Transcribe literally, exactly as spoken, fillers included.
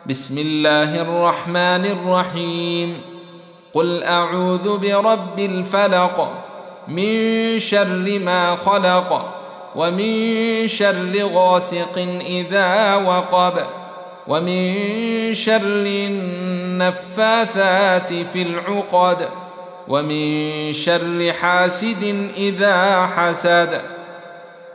بسم الله الرحمن الرحيم قل أعوذ برب الفلق من شر ما خلق ومن شر غاسق إذا وقب ومن شر النفاثات في العقد ومن شر حاسد إذا حسد